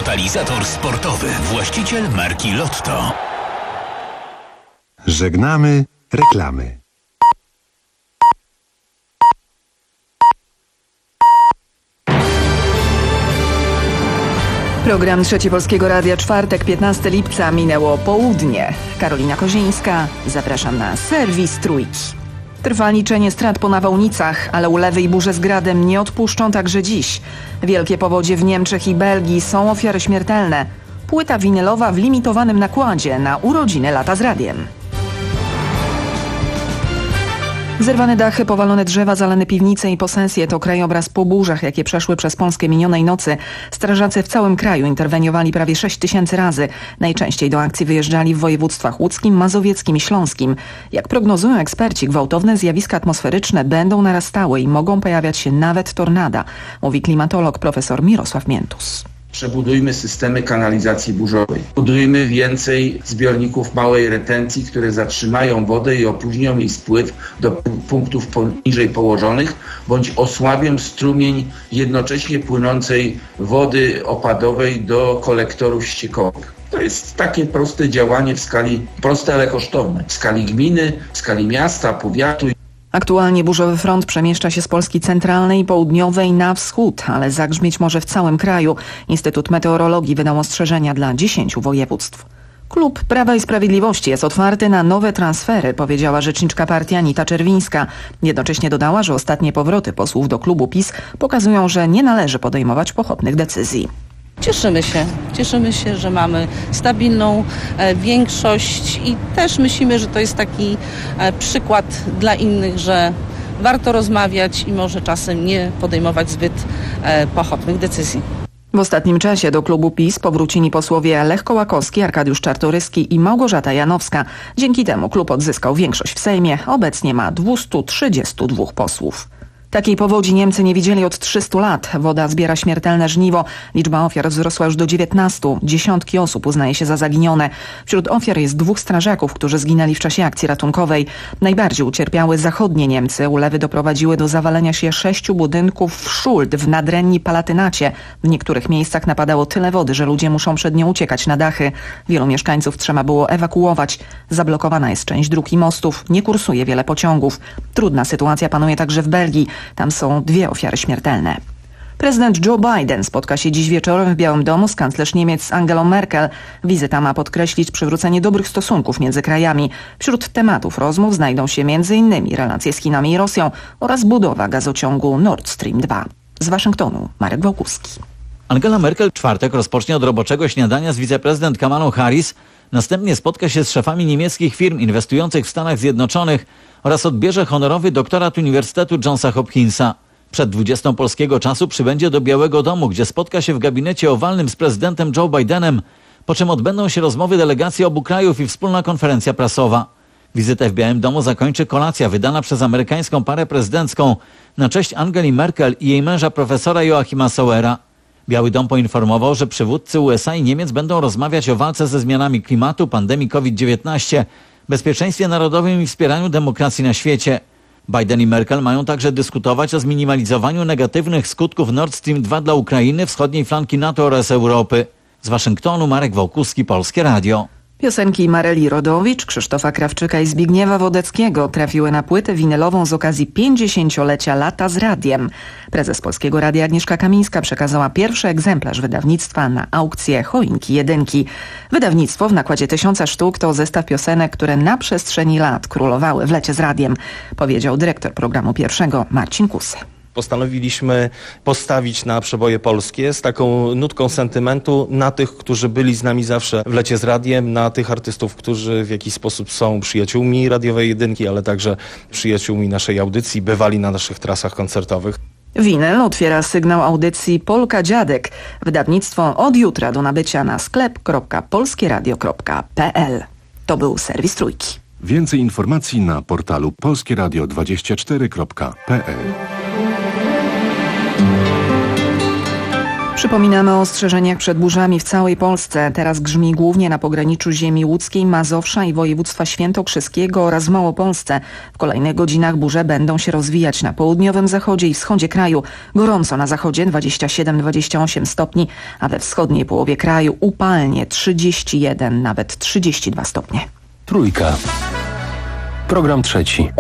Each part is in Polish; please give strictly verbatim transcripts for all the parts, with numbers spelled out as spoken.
Totalizator sportowy. Właściciel marki Lotto. Żegnamy reklamy. Program Trzeci Polskiego Radia, czwartek, piętnastego lipca, minęło południe. Karolina Kozińska, zapraszam na serwis Trójki. Trwa liczenie strat po nawałnicach, ale ulewy i burze z gradem nie odpuszczą także dziś. Wielkie powodzie w Niemczech i Belgii, są ofiary śmiertelne. Płyta winylowa w limitowanym nakładzie na urodziny Lata z Radiem. Zerwane dachy, powalone drzewa, zalane piwnice i posesje to krajobraz po burzach, jakie przeszły przez Polskę minionej nocy. Strażacy w całym kraju interweniowali prawie sześć tysięcy razy. Najczęściej do akcji wyjeżdżali w województwach łódzkim, mazowieckim i śląskim. Jak prognozują eksperci, gwałtowne zjawiska atmosferyczne będą narastały i mogą pojawiać się nawet tornada, mówi klimatolog profesor Mirosław Miętus. Przebudujmy systemy kanalizacji burzowej. Budujmy więcej zbiorników małej retencji, które zatrzymają wodę i opóźnią jej spływ do punktów poniżej położonych, bądź osłabią strumień jednocześnie płynącej wody opadowej do kolektorów ściekowych. To jest takie proste działanie w skali, proste, ale kosztowne, w skali gminy, w skali miasta, powiatu. Aktualnie burzowy front przemieszcza się z Polski centralnej i południowej na wschód, ale zagrzmieć może w całym kraju. Instytut Meteorologii wydał ostrzeżenia dla dziesięciu województw. Klub Prawa i Sprawiedliwości jest otwarty na nowe transfery, powiedziała rzeczniczka partii Anita Czerwińska. Jednocześnie dodała, że ostatnie powroty posłów do klubu PiS pokazują, że nie należy podejmować pochopnych decyzji. Cieszymy się, cieszymy się, że mamy stabilną e, większość i też myślimy, że to jest taki e, przykład dla innych, że warto rozmawiać i może czasem nie podejmować zbyt e, pochopnych decyzji. W ostatnim czasie do klubu PiS powrócili posłowie Lech Kołakowski, Arkadiusz Czartoryski i Małgorzata Janowska. Dzięki temu klub odzyskał większość w Sejmie. Obecnie ma dwieście trzydzieści dwa posłów. Takiej powodzi Niemcy nie widzieli od trzystu lat. Woda zbiera śmiertelne żniwo. Liczba ofiar wzrosła już do dziewiętnastu. Dziesiątki osób uznaje się za zaginione. Wśród ofiar jest dwóch strażaków, którzy zginęli w czasie akcji ratunkowej. Najbardziej ucierpiały zachodnie Niemcy. Ulewy doprowadziły do zawalenia się sześciu budynków w Schuld w Nadrenii Palatynacie. W niektórych miejscach napadało tyle wody, że ludzie muszą przed nią uciekać na dachy. Wielu mieszkańców trzeba było ewakuować. Zablokowana jest część dróg i mostów. Nie kursuje wiele pociągów. Trudna sytuacja panuje także w Belgii. Tam są dwie ofiary śmiertelne. Prezydent Joe Biden spotka się dziś wieczorem w Białym Domu z kanclerz Niemiec Angelą Merkel. Wizyta ma podkreślić przywrócenie dobrych stosunków między krajami. Wśród tematów rozmów znajdą się między innymi relacje z Chinami i Rosją oraz budowa gazociągu Nord Stream dwa. Z Waszyngtonu Marek Wałkuski. Angela Merkel w czwartek rozpocznie od roboczego śniadania z wiceprezydent Kamalą Harris. Następnie spotka się z szefami niemieckich firm inwestujących w Stanach Zjednoczonych oraz odbierze honorowy doktorat Uniwersytetu Johnsa Hopkinsa. Przed dwudziestą polskiego czasu przybędzie do Białego Domu, gdzie spotka się w gabinecie owalnym z prezydentem Joe Bidenem, po czym odbędą się rozmowy delegacji obu krajów i wspólna konferencja prasowa. Wizytę w Białym Domu zakończy kolacja wydana przez amerykańską parę prezydencką na cześć Angeli Merkel i jej męża profesora Joachima Sauera. Biały Dom poinformował, że przywódcy U S A i Niemiec będą rozmawiać o walce ze zmianami klimatu, pandemii COVID dziewiętnaście, bezpieczeństwie narodowym i wspieraniu demokracji na świecie. Biden i Merkel mają także dyskutować o zminimalizowaniu negatywnych skutków Nord Stream dwa dla Ukrainy, wschodniej flanki NATO oraz Europy. Z Waszyngtonu Marek Wałkuski, Polskie Radio. Piosenki Mareli Rodowicz, Krzysztofa Krawczyka i Zbigniewa Wodeckiego trafiły na płytę winylową z okazji pięćdziesięciolecia Lata z Radiem. Prezes Polskiego Radia Agnieszka Kamińska przekazała pierwszy egzemplarz wydawnictwa na aukcję Choinki Jedynki. Wydawnictwo w nakładzie tysiąca sztuk to zestaw piosenek, które na przestrzeni lat królowały w lecie z radiem, powiedział dyrektor programu pierwszego Marcin Kusy. Postanowiliśmy postawić na przeboje polskie z taką nutką sentymentu na tych, którzy byli z nami zawsze w lecie z radiem, na tych artystów, którzy w jakiś sposób są przyjaciółmi radiowej jedynki, ale także przyjaciółmi naszej audycji, bywali na naszych trasach koncertowych. Winyl otwiera sygnał audycji Polka Dziadek. Wydawnictwo od jutra do nabycia na sklep kropka polskieradio kropka p l. To był serwis Trójki. Więcej informacji na portalu polskieradio dwadzieścia cztery kropka p l. Przypominamy o ostrzeżeniach przed burzami w całej Polsce. Teraz grzmi głównie na pograniczu ziemi łódzkiej, Mazowsza i województwa świętokrzyskiego oraz w Małopolsce. W kolejnych godzinach burze będą się rozwijać na południowym zachodzie i wschodzie kraju. Gorąco na zachodzie dwadzieścia siedem do dwudziestu ośmiu stopni, a we wschodniej połowie kraju upalnie trzydzieści jeden, nawet trzydzieści dwa stopnie. Trójka. Program trzeci.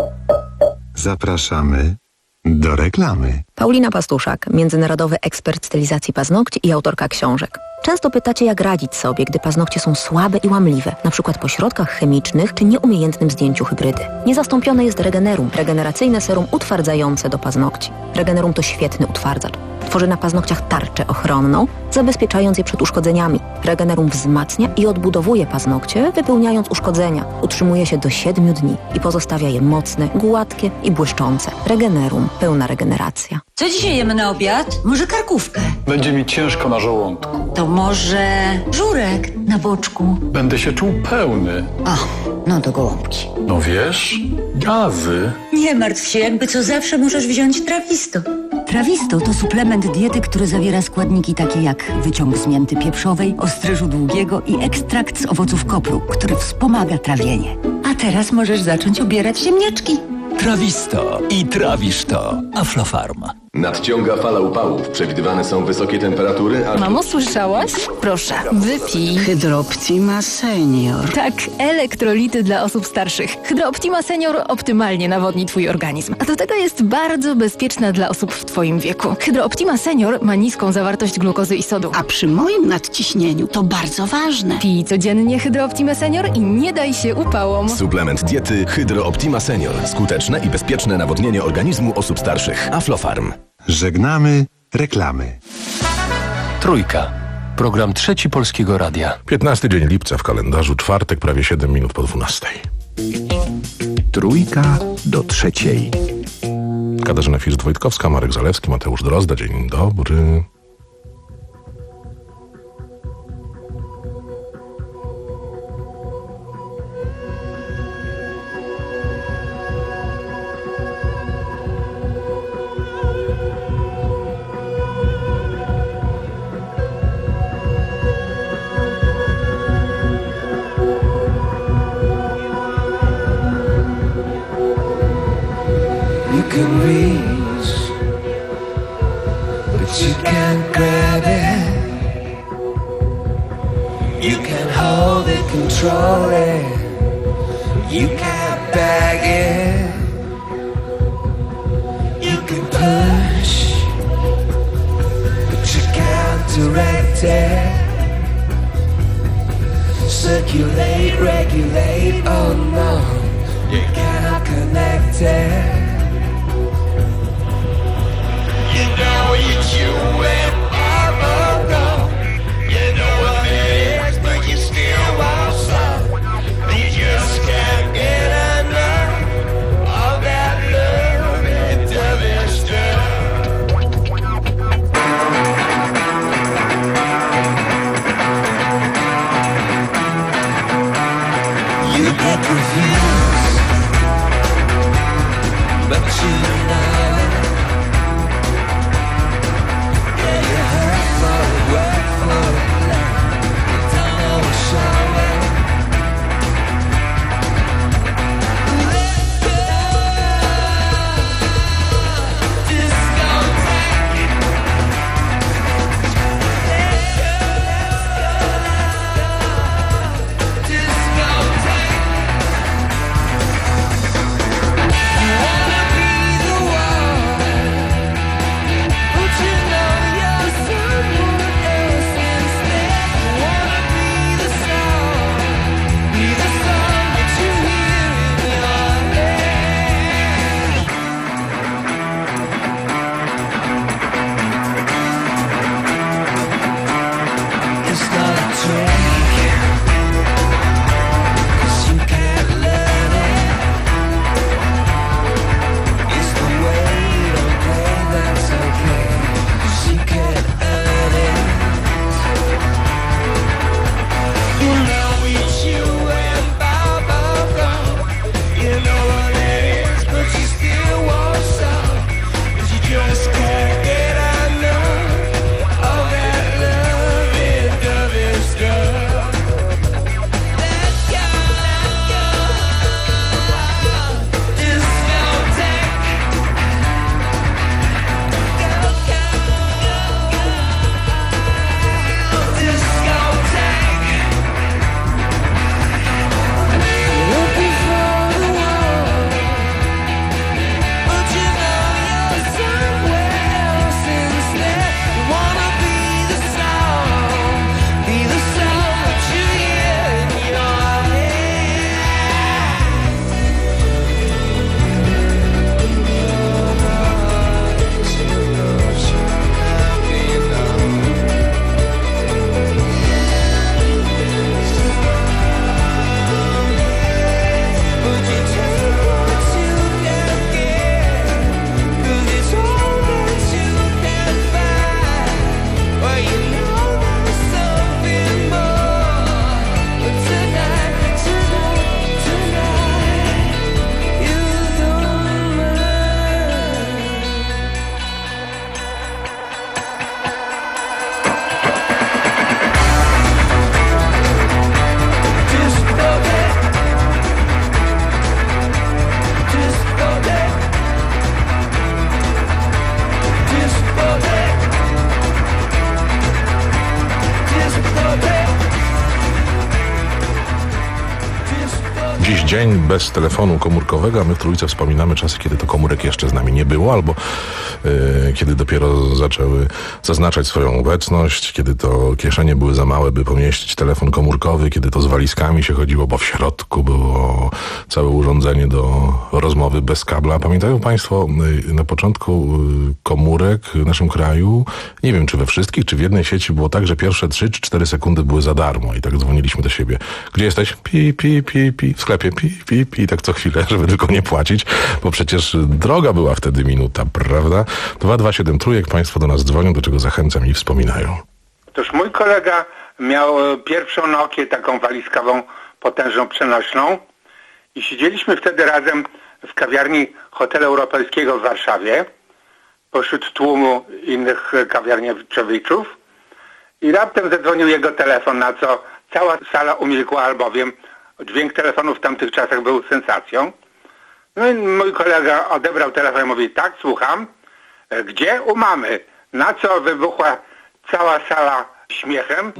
Zapraszamy do reklamy. Paulina Pastuszak, międzynarodowy ekspert stylizacji paznokci i autorka książek. Często pytacie, jak radzić sobie, gdy paznokcie są słabe i łamliwe, na przykład po środkach chemicznych czy nieumiejętnym zdjęciu hybrydy. Niezastąpione jest Regenerum, regeneracyjne serum utwardzające do paznokci. Regenerum to świetny utwardzacz. Tworzy na paznokciach tarczę ochronną, zabezpieczając je przed uszkodzeniami. Regenerum wzmacnia i odbudowuje paznokcie, wypełniając uszkodzenia. Utrzymuje się do siedmiu dni i pozostawia je mocne, gładkie i błyszczące. Regenerum. Pełna regeneracja. Co dzisiaj jemy na obiad? Może karkówkę? Będzie mi ciężko na żołądku. To może żurek na boczku? Będę się czuł pełny. O, no to gołąbki. No wiesz, gazy. Nie martw się, jakby co zawsze możesz wziąć Trawisto. Trawisto to suplement diety, który zawiera składniki takie jak wyciąg z mięty pieprzowej, ostryżu długiego i ekstrakt z owoców kopru, który wspomaga trawienie. A teraz możesz zacząć obierać ziemniaczki. Trawisto i trawisz to. Aflofarm. Nadciąga fala upałów. Przewidywane są wysokie temperatury, a... Mamo, słyszałaś? Proszę, wypij. Hydrooptima Senior. Tak, elektrolity dla osób starszych. Hydrooptima Senior optymalnie nawodni twój organizm. A do tego jest bardzo bezpieczna dla osób w twoim wieku. Hydrooptima Senior ma niską zawartość glukozy i sodu. A przy moim nadciśnieniu to bardzo ważne. Pij codziennie Hydrooptima Senior i nie daj się upałom. Suplement diety Hydrooptima Senior. Skuteczne i bezpieczne nawodnienie organizmu osób starszych. Aflofarm. Żegnamy reklamy. Trójka. Program trzeci Polskiego Radia. piętnasty dzień lipca w kalendarzu, czwartek, prawie siedem minut po dwunastej. Trójka do trzeciej. Katarzyna First-Wojtkowska, Marek Zalewski, Mateusz Drozda. Dzień dobry. can reach, but you can't grab it. You can hold it, control it. You can't bag it. You can push, but you can't direct it. Circulate, regulate, oh no, you cannot connect it. You know it's you wherever go. You know what it is, but you still want some. You just can't get enough of that love and other stuff. You get confused, but you know. Yeah, you hurt for dziś dzień bez telefonu komórkowego, a my w Trójce wspominamy czasy, kiedy to komórek jeszcze z nami nie było, albo yy, kiedy dopiero zaczęły zaznaczać swoją obecność, kiedy to kieszenie były za małe, by pomieścić telefon komórkowy, kiedy to z walizkami się chodziło, bo w środku było całe urządzenie do rozmowy bez kabla. Pamiętają Państwo yy, na początku yy, komórek w naszym kraju, nie wiem czy we wszystkich, czy w jednej sieci było tak, że pierwsze trzy czy cztery sekundy były za darmo i tak dzwoniliśmy do siebie. Gdzie jesteś? Pi, pi, pi, pi. W sklepie pi, pi, pi. Tak co chwilę, żeby tylko nie płacić, bo przecież droga była wtedy minuta, prawda? dwa dwa siedem trójek, Państwo do nas dzwonią, do czego zachęcam i wspominają. Otóż mój kolega miał pierwszą Nokię, taką walizkową, potężną, przenośną i siedzieliśmy wtedy razem w kawiarni Hotelu Europejskiego w Warszawie, pośród tłumu innych kawiarniowiczów i raptem zadzwonił jego telefon, na co cała sala umilkła, albowiem dźwięk telefonu w tamtych czasach był sensacją. No i mój kolega odebrał telefon i mówi: tak, słucham. Gdzie? U mamy. Na co wybuchła cała sala śmiechem.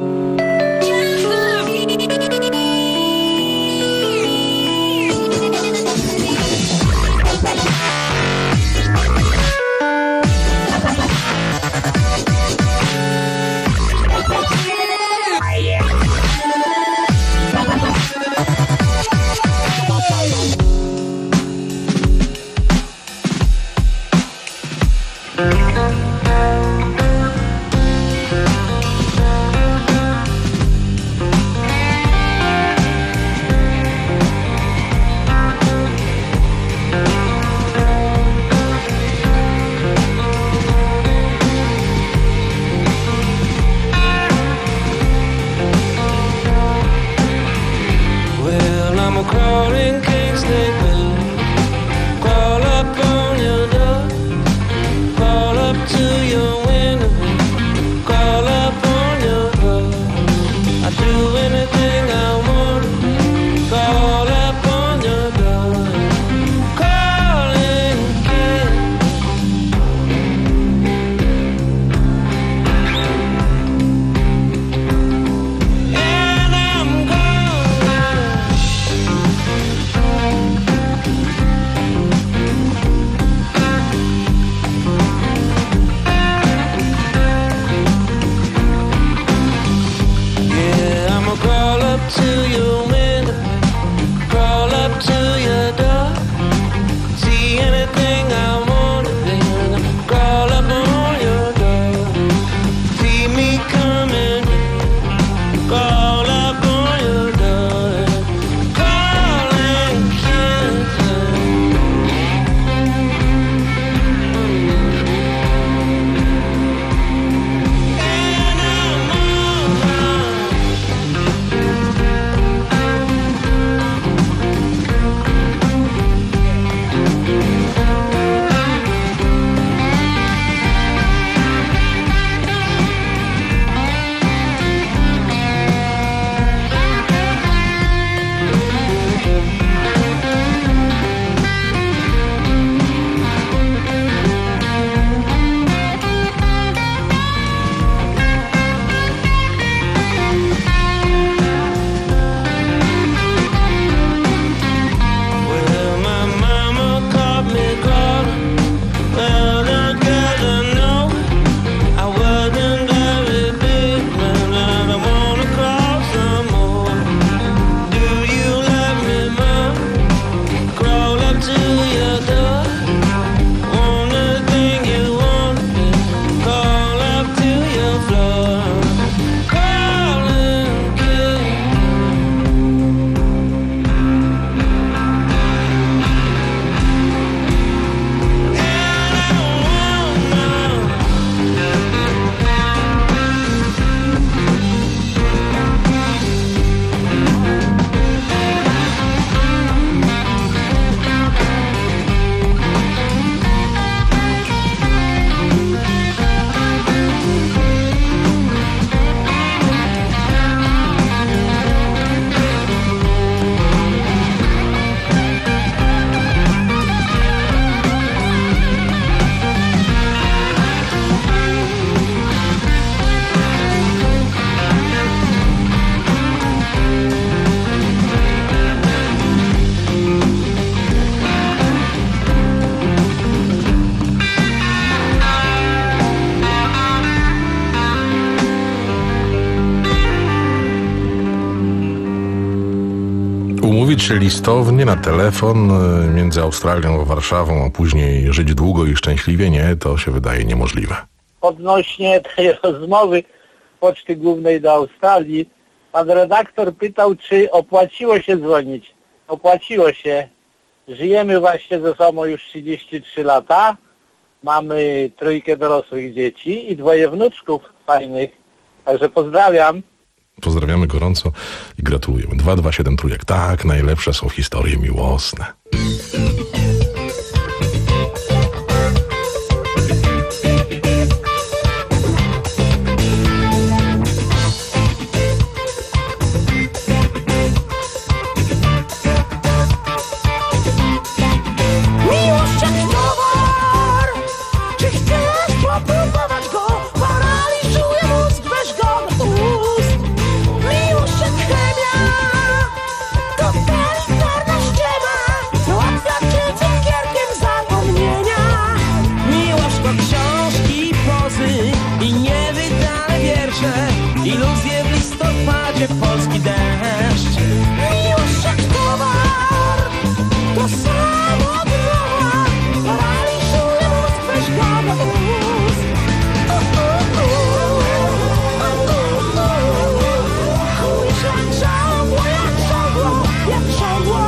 Umówić się listownie na telefon między Australią a Warszawą, a później żyć długo i szczęśliwie, nie, to się wydaje niemożliwe. Odnośnie tej rozmowy Poczty Głównej do Australii, pan redaktor pytał, czy opłaciło się dzwonić. Opłaciło się. Żyjemy właśnie ze sobą już trzydzieści trzy lata. Mamy trójkę dorosłych dzieci i dwoje wnuczków fajnych. Także pozdrawiam. Pozdrawiamy gorąco i gratulujemy. dwa dwa siedem trójek. Tak, najlepsze są historie miłosne. Iluzje w listopadzie, polski deszcz. Miłość jak towar, to samo droga, paraliżuje mózg, weź go do ust. Chujesz jak żądło, jak żądło, jak żądło.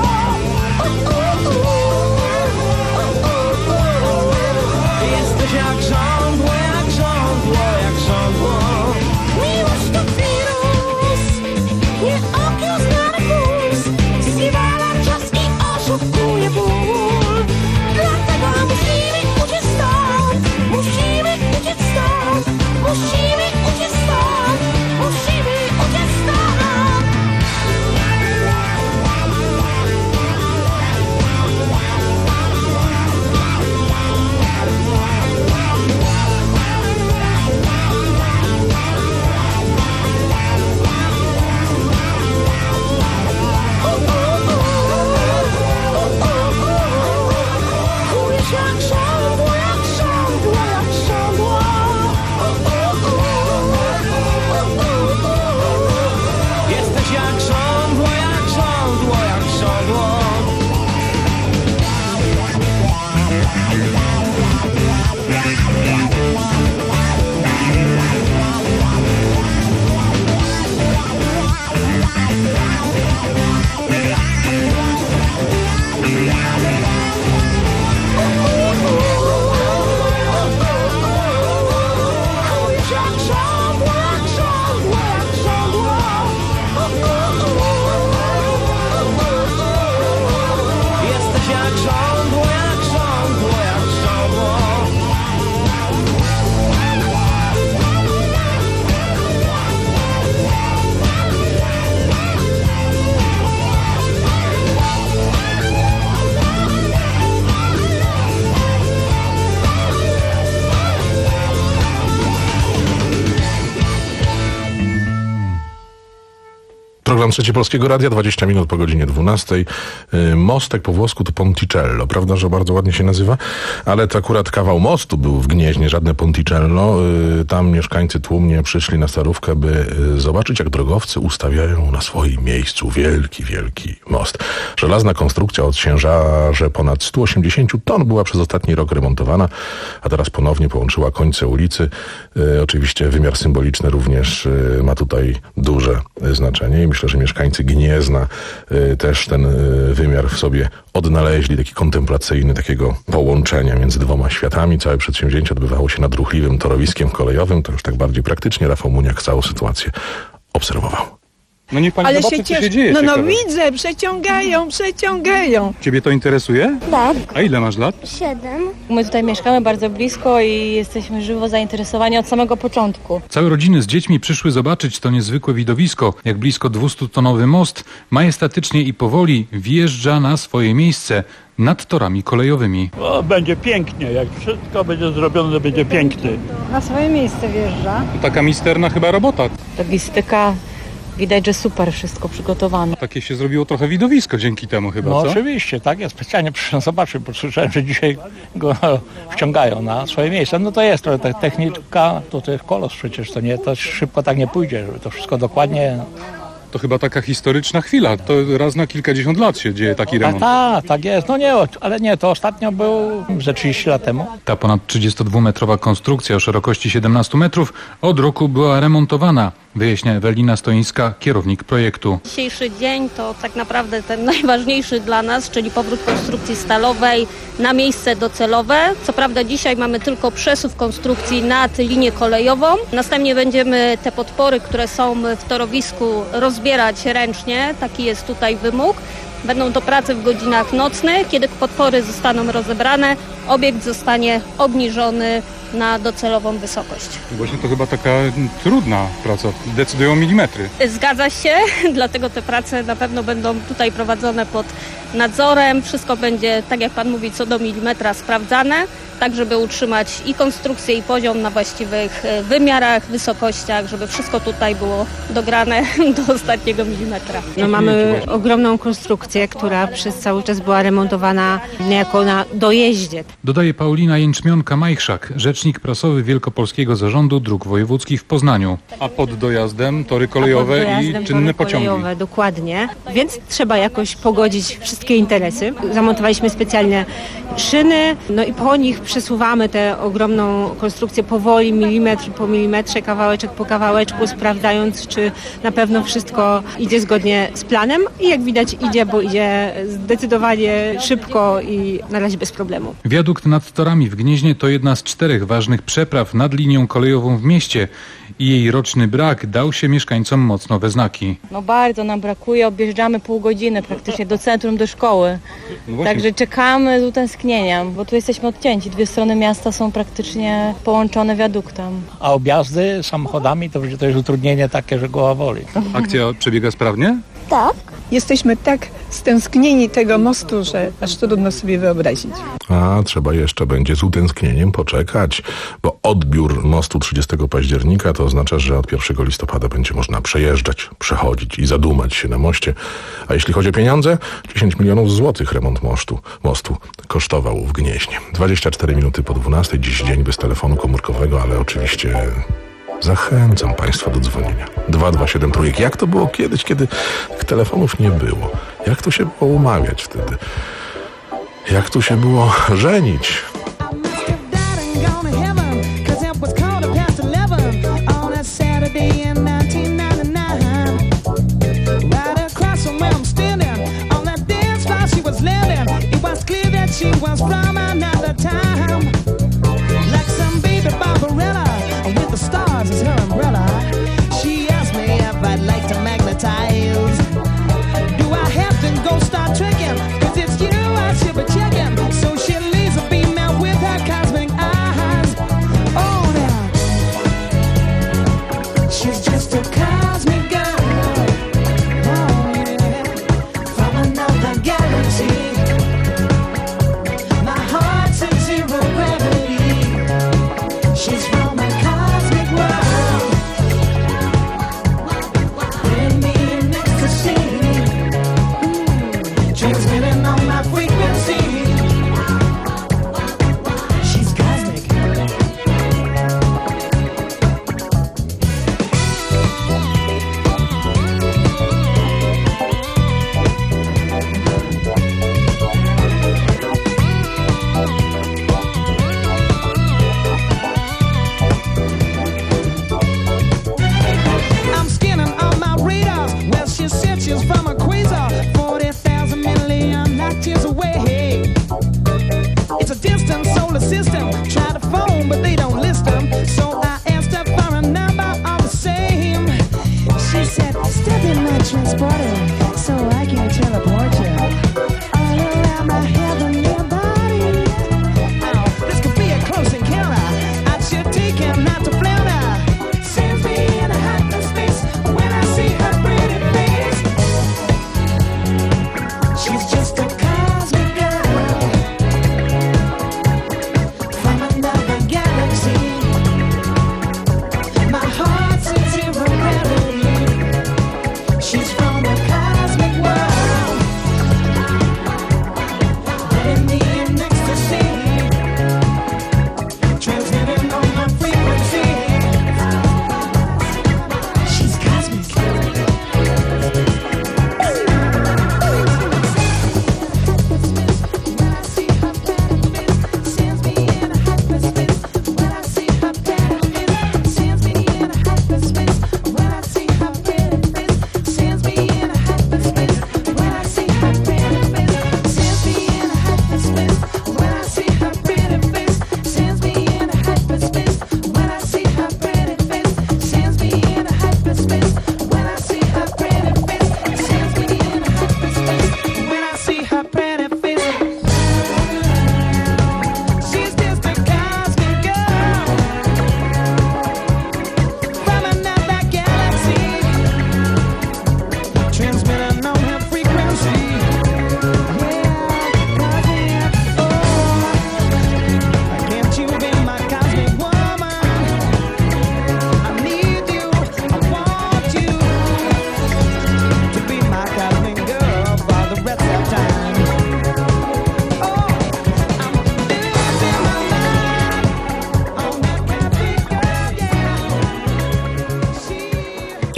Jesteś jak żądło, jak żądło, jak żądło. Miłość to wirus, nie okiełznany puls, zniewala czas i oszukuje ból. Dlatego musimy uciec stąd, musimy uciec stąd, musimy uciec stąd, musimy uciec stąd. Jak żądło, jak żądło, jak żądło. Jesteś jak żądło, jak żądło, jak żądło. Jesteś jak żądło, jak żądło, jak żądło. Program Trzeci Polskiego Radia, dwadzieścia minut po godzinie dwunastej. Mostek po włosku to Ponticello, prawda, że bardzo ładnie się nazywa? Ale to akurat kawał mostu był w Gnieźnie, żadne Ponticello. Tam mieszkańcy tłumnie przyszli na Starówkę, by zobaczyć, jak drogowcy ustawiają na swoim miejscu wielki, wielki most. Żelazna konstrukcja o ciężarze ponad sto osiemdziesiąt ton była przez ostatni rok remontowana, a teraz ponownie połączyła końce ulicy. Oczywiście wymiar symboliczny również ma tutaj duże znaczenie i myślę, że mieszkańcy Gniezna y, też ten y, wymiar w sobie odnaleźli, taki kontemplacyjny, takiego połączenia między dwoma światami. Całe przedsięwzięcie odbywało się nad ruchliwym torowiskiem kolejowym. To już tak bardziej praktycznie. Rafał Muniak całą sytuację obserwował. No niech pani Ale zobaczy, się co się cieszę. dzieje. No, no ciekawe. widzę, przeciągają, przeciągają. Ciebie to interesuje? Tak. A ile masz lat? Siedem. My tutaj mieszkamy bardzo blisko i jesteśmy żywo zainteresowani od samego początku. Całe rodziny z dziećmi przyszły zobaczyć to niezwykłe widowisko, jak blisko dwustutonowy most majestatycznie i powoli wjeżdża na swoje miejsce nad torami kolejowymi. O, będzie pięknie, jak wszystko będzie zrobione, będzie pięknie. Na swoje miejsce wjeżdża. Taka misterna chyba robota. Logistyka, widać, że super wszystko przygotowane. Takie się zrobiło trochę widowisko dzięki temu chyba, No co? oczywiście, tak, ja specjalnie przyszedłem zobaczyć, bo słyszałem, że dzisiaj go wciągają na swoje miejsce. No to jest, to ta technika, to, to jest kolos przecież, to nie, to szybko tak nie pójdzie, żeby to wszystko dokładnie To chyba taka historyczna chwila. To raz na kilkadziesiąt lat się dzieje taki remont. Tak, tak jest. No nie, ale nie, to ostatnio był ze trzydzieści lat temu. Ta ponad trzydziestodwumetrowa konstrukcja o szerokości siedemnaście metrów od roku była remontowana, wyjaśnia Ewelina Stoińska, kierownik projektu. Dzisiejszy dzień to tak naprawdę ten najważniejszy dla nas, czyli powrót konstrukcji stalowej na miejsce docelowe. Co prawda dzisiaj mamy tylko przesuw konstrukcji nad linię kolejową. Następnie będziemy te podpory, które są w torowisku, rozbierać ręcznie. Taki jest tutaj wymóg. Będą do pracy w godzinach nocnych. Kiedy podpory zostaną rozebrane, obiekt zostanie obniżony na docelową wysokość. Właśnie to chyba taka trudna praca. Decydują milimetry. Zgadza się, dlatego te prace na pewno będą tutaj prowadzone pod nadzorem. Wszystko będzie, tak jak pan mówi, co do milimetra sprawdzane, tak żeby utrzymać i konstrukcję, i poziom na właściwych wymiarach, wysokościach, żeby wszystko tutaj było dograne do ostatniego milimetra. No, mamy ogromną konstrukcję, która przez cały czas była remontowana niejako na dojeździe. Dodaje Paulina Jęczmionka-Majchrzak, rzecznik prasowy Wielkopolskiego Zarządu Dróg Wojewódzkich w Poznaniu. A pod dojazdem tory kolejowe dojazdem i czynne tory pociągi. Kolejowe, dokładnie. Więc trzeba jakoś pogodzić wszystkie interesy. Zamontowaliśmy specjalne szyny, no i po nich przesuwamy tę ogromną konstrukcję powoli, milimetr po milimetrze, kawałeczek po kawałeczku, sprawdzając, czy na pewno wszystko idzie zgodnie z planem. I jak widać idzie, bo idzie zdecydowanie szybko i na razie bez problemu. Wiadukt nad torami w Gnieźnie to jedna z czterech ważnych przepraw nad linią kolejową w mieście i jej roczny brak dał się mieszkańcom mocno we znaki. No bardzo nam brakuje, objeżdżamy pół godziny praktycznie do centrum, do szkoły. No Także czekamy z utęsknieniem, bo tu jesteśmy odcięci. Dwie strony miasta są praktycznie połączone wiaduktem. A objazdy samochodami to, to jest utrudnienie takie, że głowa boli. Akcja przebiega sprawnie? Tak. Jesteśmy tak stęsknieni tego mostu, że aż trudno sobie wyobrazić. A trzeba jeszcze będzie z utęsknieniem poczekać, bo odbiór mostu trzydziestego października to oznacza, że od pierwszego listopada będzie można przejeżdżać, przechodzić i zadumać się na moście. A jeśli chodzi o pieniądze, dziesięć milionów złotych remont mostu, mostu kosztował w Gnieźnie. dwadzieścia cztery minuty po dwunastej, dziś dzień bez telefonu komórkowego, ale oczywiście zachęcam Państwa do dzwonienia. dwa dwa siedem trójek. Jak to było kiedyś, kiedy tych telefonów nie było? Jak to się było umawiać wtedy? Jak to się było żenić?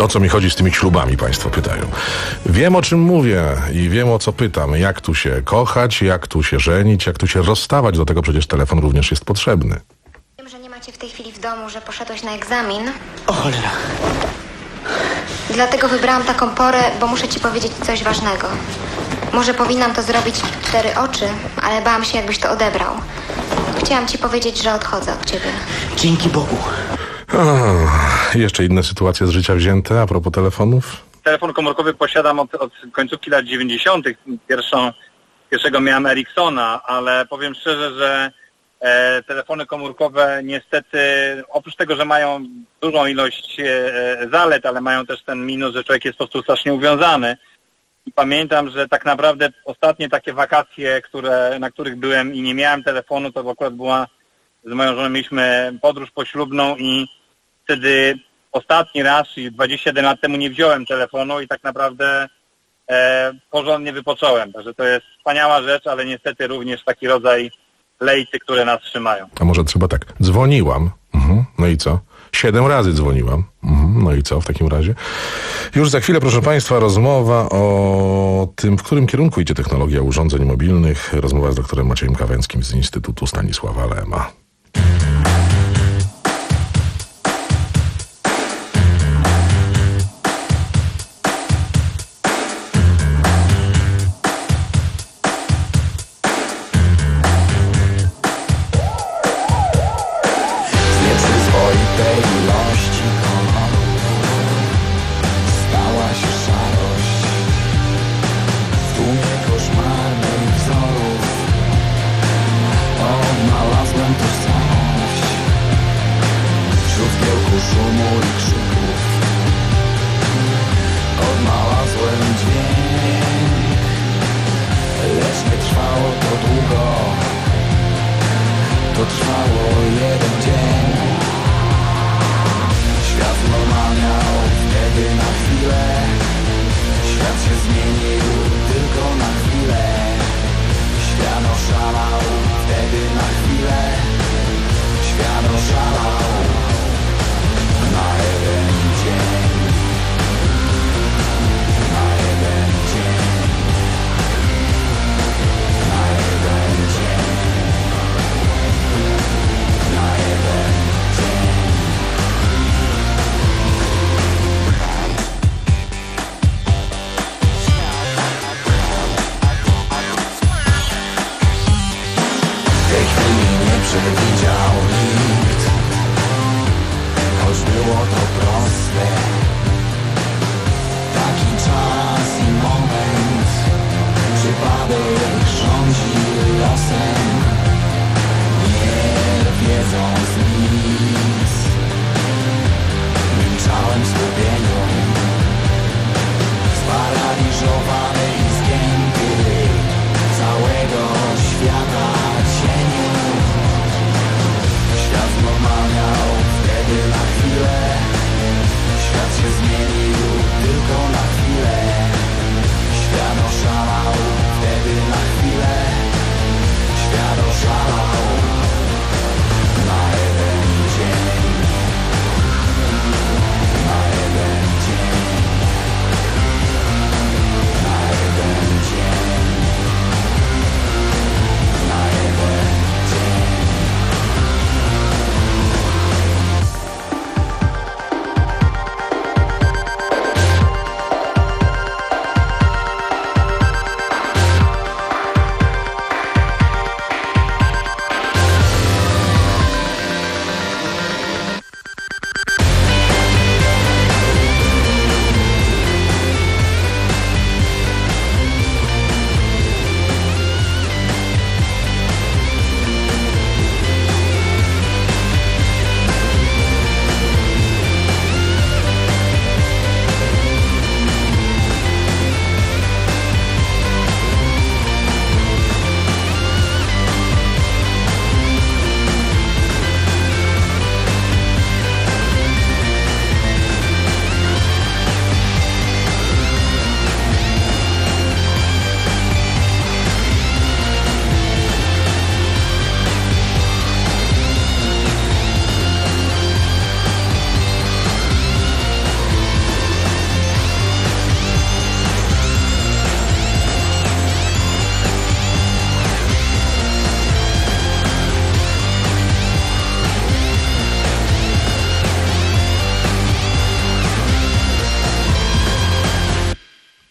O co mi chodzi z tymi ślubami, państwo pytają. Wiem, o czym mówię i wiem, o co pytam. Jak tu się kochać, jak tu się żenić, jak tu się rozstawać. Do tego przecież telefon również jest potrzebny. Wiem, że nie macie w tej chwili w domu, że poszedłeś na egzamin. O cholera. Dlatego wybrałam taką porę, bo muszę ci powiedzieć coś ważnego. Może powinnam to zrobić w cztery oczy, ale bałam się, jakbyś to odebrał. Chciałam ci powiedzieć, że odchodzę od ciebie. Dzięki Bogu. O, jeszcze inne sytuacje z życia wzięte a propos telefonów? Telefon komórkowy posiadam od, od końcówki lat dziewięćdziesiątych. Pierwszą, pierwszego miałem Ericssona, ale powiem szczerze, że e, telefony komórkowe niestety, oprócz tego, że mają dużą ilość e, zalet, ale mają też ten minus, że człowiek jest po prostu strasznie uwiązany. I pamiętam, że tak naprawdę ostatnie takie wakacje, które, na których byłem i nie miałem telefonu, to akurat była, z moją żoną mieliśmy podróż poślubną i wtedy ostatni raz, czyli dwadzieścia jeden lat temu, nie wziąłem telefonu i tak naprawdę e, porządnie wypocząłem. Także to jest wspaniała rzecz, ale niestety również taki rodzaj lejcy, które nas trzymają. A może trzeba tak, dzwoniłam, mhm. No i co? Siedem razy dzwoniłam. Mhm. No i co w takim razie? Już za chwilę, proszę państwa, rozmowa o tym, w którym kierunku idzie technologia urządzeń mobilnych. Rozmowa z doktorem Maciejem Kawęckim z Instytutu Stanisława Lema. Koszmarnych wzorów odnalazłem to w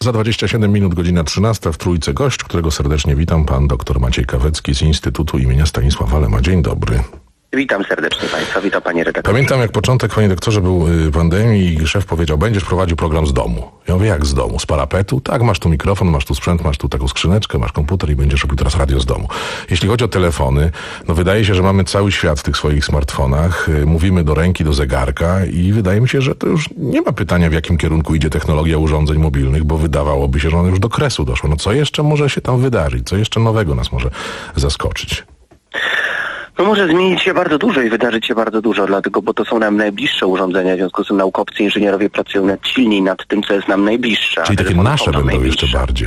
Za dwadzieścia siedem minut, godzina trzynasta, w Trójce gość, którego serdecznie witam, pan dr Maciej Kawecki z Instytutu imienia Stanisława Lema. Dzień dobry. Witam serdecznie Państwa, witam Panie redaktorze. Pamiętam, jak początek, Panie doktorze, był y, pandemii i szef powiedział, będziesz prowadził program z domu. Ja mówię, jak z domu? Z parapetu? Tak, masz tu mikrofon, masz tu sprzęt, masz tu taką skrzyneczkę, masz komputer i będziesz robił teraz radio z domu. Jeśli chodzi o telefony, no wydaje się, że mamy cały świat w tych swoich smartfonach. Y, mówimy do ręki, do zegarka i wydaje mi się, że to już nie ma pytania, w jakim kierunku idzie technologia urządzeń mobilnych, bo wydawałoby się, że one już do kresu doszły. No co jeszcze może się tam wydarzyć? Co jeszcze nowego nas może zaskoczyć? No może zmienić się bardzo dużo i wydarzyć się bardzo dużo, dlatego, bo to są nam najbliższe urządzenia, w związku z tym naukowcy, inżynierowie pracują nad silniej nad tym, co jest nam najbliższe. Czyli takie nasze będą najbliższe. Jeszcze bardziej.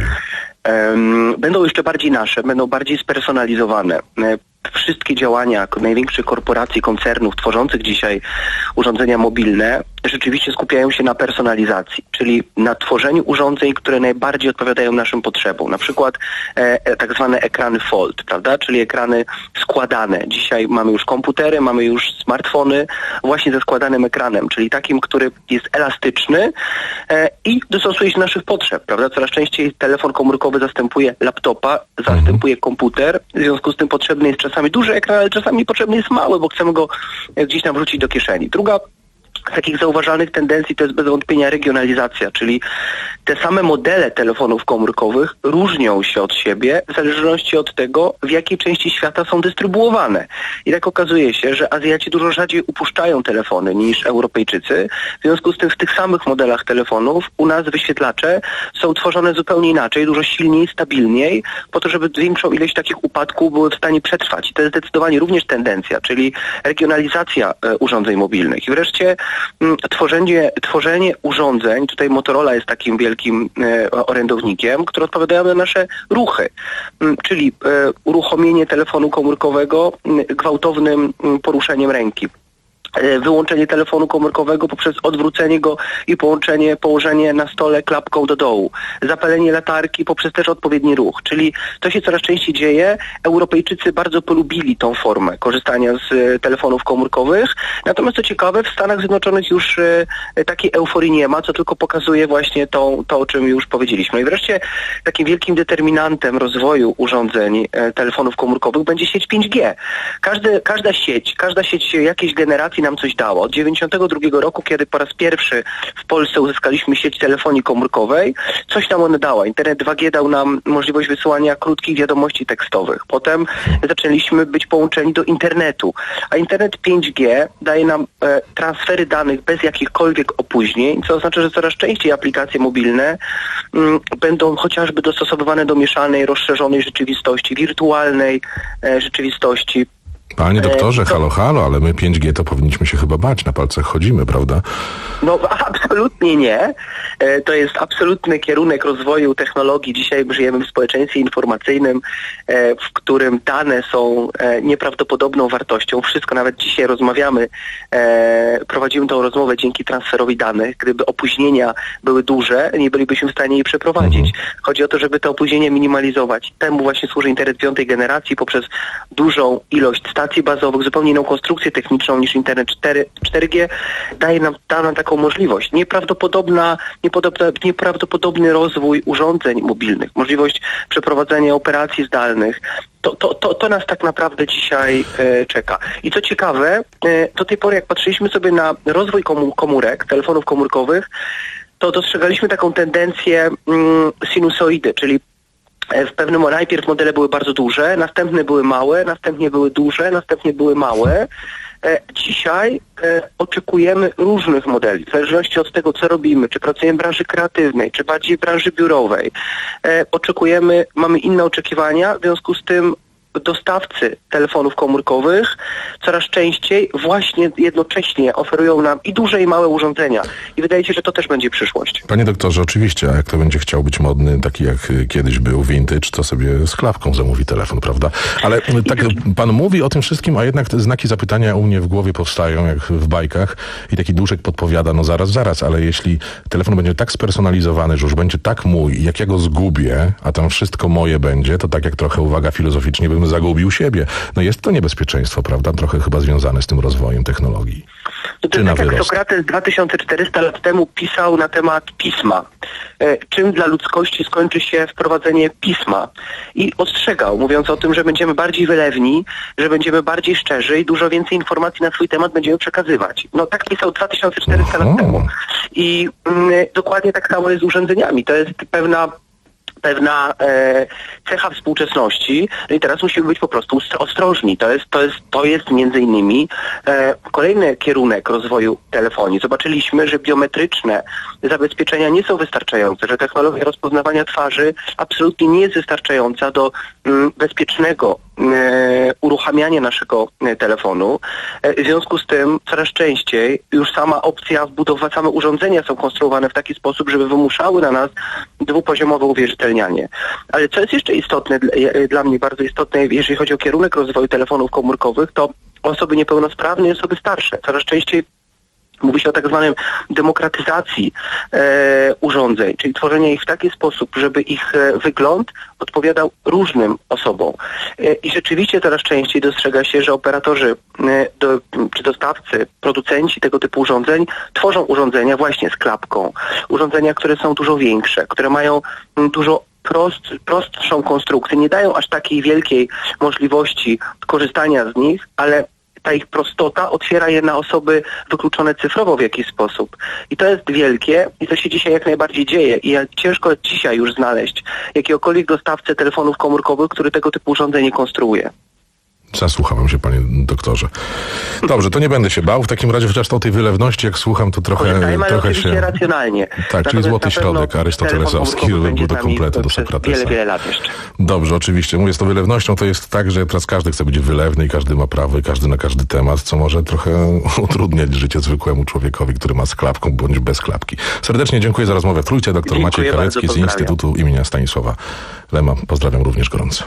Um, będą jeszcze bardziej nasze, będą bardziej spersonalizowane. Wszystkie działania największych korporacji, koncernów tworzących dzisiaj urządzenia mobilne rzeczywiście skupiają się na personalizacji, czyli na tworzeniu urządzeń, które najbardziej odpowiadają naszym potrzebom. Na przykład e, tak zwane ekrany fold, prawda? Czyli ekrany składane. Dzisiaj mamy już komputery, mamy już smartfony właśnie ze składanym ekranem, czyli takim, który jest elastyczny e, i dostosuje się do naszych potrzeb, prawda? Coraz częściej telefon komórkowy zastępuje laptopa, zastępuje komputer, w związku z tym potrzebny jest czasami duży ekran, ale czasami potrzebny jest mały, bo chcemy go gdzieś tam wrzucić do kieszeni. Druga z takich zauważalnych tendencji to jest bez wątpienia regionalizacja, czyli te same modele telefonów komórkowych różnią się od siebie w zależności od tego, w jakiej części świata są dystrybuowane. I tak okazuje się, że Azjaci dużo rzadziej upuszczają telefony niż Europejczycy. W związku z tym w tych samych modelach telefonów u nas wyświetlacze są tworzone zupełnie inaczej, dużo silniej, stabilniej, po to, żeby większą ilość takich upadków były w stanie przetrwać. I to jest zdecydowanie również tendencja, czyli regionalizacja e, urządzeń mobilnych. I wreszcie Tworzenie, tworzenie urządzeń, tutaj Motorola jest takim wielkim e, orędownikiem, które odpowiadają na nasze ruchy, m, czyli e, uruchomienie telefonu komórkowego m, gwałtownym m, poruszeniem ręki. Wyłączenie telefonu komórkowego poprzez odwrócenie go i połączenie, położenie na stole klapką do dołu. Zapalenie latarki poprzez też odpowiedni ruch. Czyli to się coraz częściej dzieje. Europejczycy bardzo polubili tą formę korzystania z telefonów komórkowych. Natomiast co ciekawe, w Stanach Zjednoczonych już e, takiej euforii nie ma, co tylko pokazuje właśnie to, to, o czym już powiedzieliśmy. I wreszcie takim wielkim determinantem rozwoju urządzeń e, telefonów komórkowych będzie sieć pięć G. Każdy, każda sieć, każda sieć jakiejś generacji nam coś dało. Od dziewięćdziesiątego drugiego roku, kiedy po raz pierwszy w Polsce uzyskaliśmy sieć telefonii komórkowej, coś nam ona dała. Internet dwa G dał nam możliwość wysyłania krótkich wiadomości tekstowych. Potem zaczęliśmy być połączeni do internetu. A internet pięć G daje nam e, transfery danych bez jakichkolwiek opóźnień, co oznacza, że coraz częściej aplikacje mobilne m, będą chociażby dostosowywane do mieszanej, rozszerzonej rzeczywistości, wirtualnej e, rzeczywistości. Panie doktorze, halo, halo, ale my pięć G to powinniśmy się chyba bać, na palcach chodzimy, prawda? No absolutnie nie. To jest absolutny kierunek rozwoju technologii. Dzisiaj żyjemy w społeczeństwie informacyjnym, w którym dane są nieprawdopodobną wartością. Wszystko, nawet dzisiaj rozmawiamy, prowadzimy tą rozmowę dzięki transferowi danych. Gdyby opóźnienia były duże, nie bylibyśmy w stanie jej przeprowadzić. Mhm. Chodzi o to, żeby te opóźnienia minimalizować. Temu właśnie służy internet piątej generacji poprzez dużą ilość stacji bazowych, zupełnie inną konstrukcję techniczną niż internet cztery G, daje nam, da nam taką możliwość. Nieprawdopodobna, niepodobna, nieprawdopodobny rozwój urządzeń mobilnych, możliwość przeprowadzenia operacji zdalnych. To, to, to, to nas tak naprawdę dzisiaj e, czeka. I co ciekawe, e, do tej pory jak patrzyliśmy sobie na rozwój komu- komórek, telefonów komórkowych, to dostrzegaliśmy taką tendencję mm, sinusoidy, czyli w pewnym najpierw modele były bardzo duże, następne były małe, następnie były duże, następnie były małe. Dzisiaj oczekujemy różnych modeli, w zależności od tego, co robimy, czy pracujemy w branży kreatywnej, czy bardziej w branży biurowej. Oczekujemy, mamy inne oczekiwania, w związku z tym dostawcy telefonów komórkowych coraz częściej właśnie jednocześnie oferują nam i duże i małe urządzenia. I wydaje się, że to też będzie przyszłość. Panie doktorze, oczywiście, a jak to będzie chciał być modny, taki jak kiedyś był vintage, to sobie z klapką zamówi telefon, prawda? Ale tak pan mówi o tym wszystkim, a jednak te znaki zapytania u mnie w głowie powstają, jak w bajkach, i taki duszek podpowiada, no zaraz, zaraz, ale jeśli telefon będzie tak spersonalizowany, że już będzie tak mój, jak ja go zgubię, a tam wszystko moje będzie, to tak jak trochę, uwaga, filozoficznie bym telefon zagubił siebie. No jest to niebezpieczeństwo, prawda? Trochę chyba związane z tym rozwojem technologii. No to jest tak, jak Sokrates dwa tysiące czterysta lat temu pisał na temat pisma. E, czym dla ludzkości skończy się wprowadzenie pisma. I ostrzegał, mówiąc o tym, że będziemy bardziej wylewni, że będziemy bardziej szczerzy i dużo więcej informacji na swój temat będziemy przekazywać. No tak pisał dwa tysiące czterysta lat temu. I mm, dokładnie tak samo jest z urządzeniami. To jest pewna pewna e, cecha współczesności, no i teraz musimy być po prostu ostrożni. To jest, to jest, to jest między innymi e, kolejny kierunek rozwoju telefonii. Zobaczyliśmy, że biometryczne zabezpieczenia nie są wystarczające, że technologia rozpoznawania twarzy absolutnie nie jest wystarczająca do mm, bezpiecznego e, uruchamiania naszego e, telefonu. E, w związku z tym coraz częściej już sama opcja wbudowa, same urządzenia są konstruowane w taki sposób, żeby wymuszały na nas dwupoziomowe uwierzytelnianie. Ale co jest jeszcze istotne, dla mnie bardzo istotne, jeżeli chodzi o kierunek rozwoju telefonów komórkowych, to osoby niepełnosprawne i osoby starsze. Coraz częściej mówi się o tak zwanym demokratyzacji e, urządzeń, czyli tworzenia ich w taki sposób, żeby ich e, wygląd odpowiadał różnym osobom. E, I rzeczywiście coraz częściej dostrzega się, że operatorzy e, do, czy dostawcy, producenci tego typu urządzeń tworzą urządzenia właśnie z klapką. Urządzenia, które są dużo większe, które mają m, dużo prost, prostszą konstrukcję, nie dają aż takiej wielkiej możliwości korzystania z nich, ale ta ich prostota otwiera je na osoby wykluczone cyfrowo w jakiś sposób. I to jest wielkie i to się dzisiaj jak najbardziej dzieje. I ciężko dzisiaj już znaleźć jakiegokolwiek dostawcę telefonów komórkowych, który tego typu urządzenie konstruuje. Zasłuchałem się, panie doktorze. Dobrze, to nie będę się bał. W takim razie, chociaż o tej wylewności, jak słucham, to trochę, Korzystajmy, trochę oczywiście się... racjonalnie. Tak, Natomiast czyli złoty środek arystotelesowski był do kompletu, do Sokratesa. Wiele, wiele lat jeszcze. Dobrze, oczywiście. Mówię, z tą wylewnością to jest tak, że teraz każdy chce być wylewny i każdy ma prawo i każdy na każdy temat, co może trochę utrudniać życie zwykłemu człowiekowi, który ma z klapką bądź bez klapki. Serdecznie dziękuję za rozmowę w Trójce. Doktor Maciej Karecki z Instytutu imienia Stanisława Lema. Pozdrawiam również gorąco.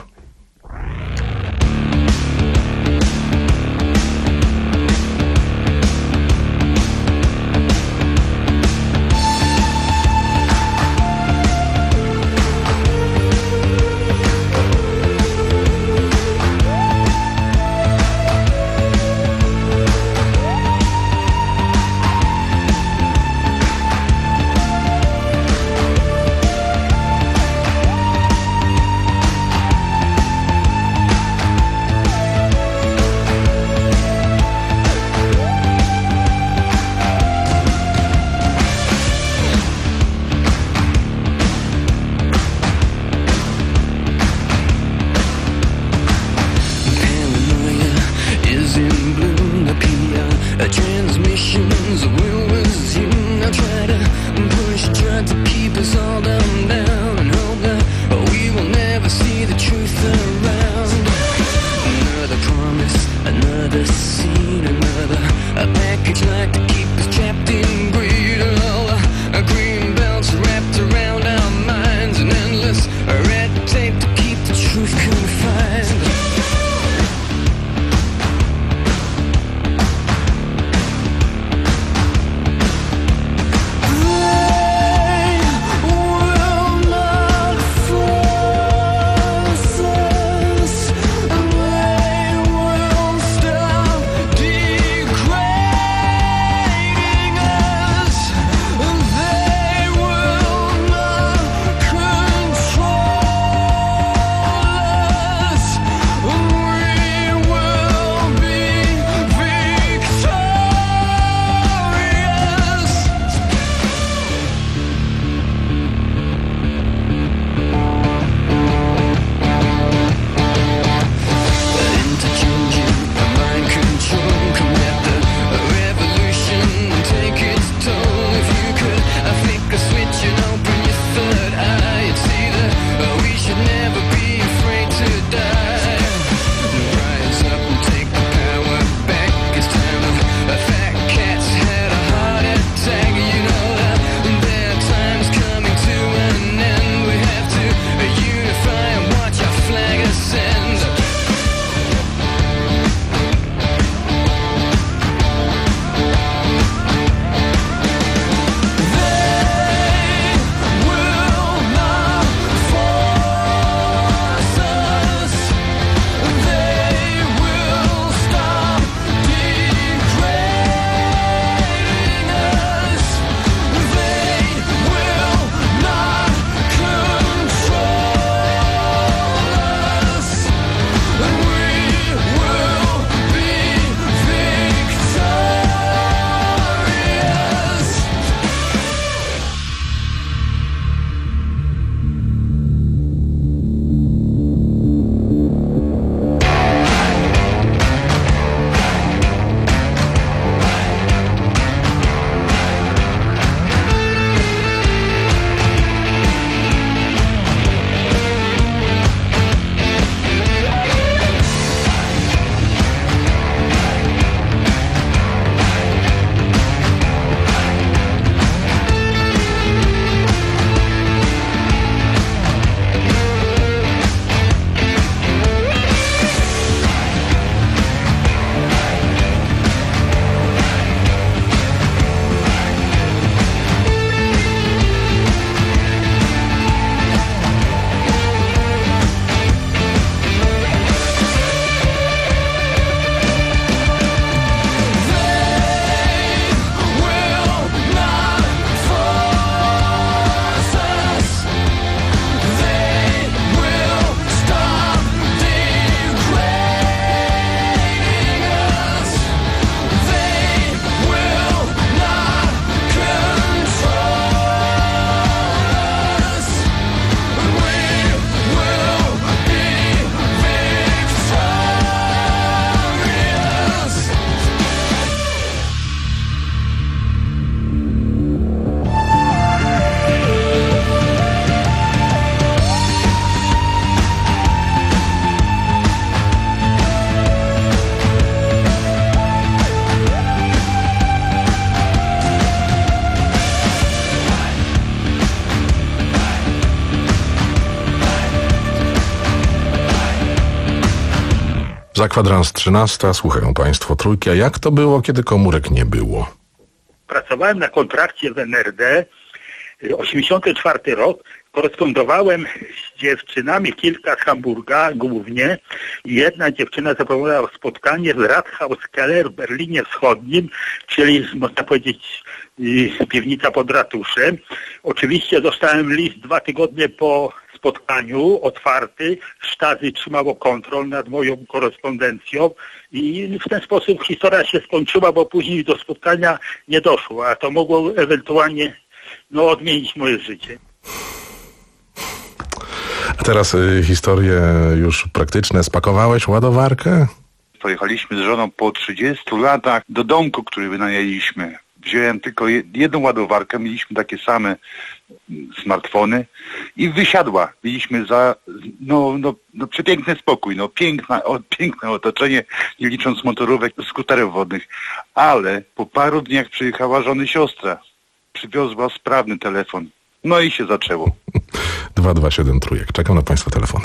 Za kwadrans trzynasta, słuchają Państwo Trójki. A jak to było, kiedy komórek nie było? Pracowałem na kontrakcie w N R D, osiemdziesiąty czwarty rok. Korespondowałem z dziewczynami, kilka z Hamburga głównie. Jedna dziewczyna zaproponowała spotkanie w Rathaus Keller w Berlinie Wschodnim, czyli można powiedzieć piwnica pod ratuszem. Oczywiście dostałem list dwa tygodnie po spotkaniu, otwarty. Stasi trzymało kontrol nad moją korespondencją i w ten sposób historia się skończyła, bo później do spotkania nie doszło, a to mogło ewentualnie no, odmienić moje życie. A teraz y, historie już praktyczne. Spakowałeś ładowarkę? Pojechaliśmy z żoną po trzydziestu latach do domku, który wynajęliśmy. Wziąłem tylko jedną ładowarkę, mieliśmy takie same smartfony i wysiadła. Mieliśmy za, no, no, no przepiękny spokój, no piękna, o, piękne otoczenie, nie licząc motorówek, skuterów wodnych. Ale po paru dniach przyjechała żony siostra. Przywiozła sprawny telefon. No i się zaczęło. dwa dwa siedem trójek. Czekam na Państwa telefony.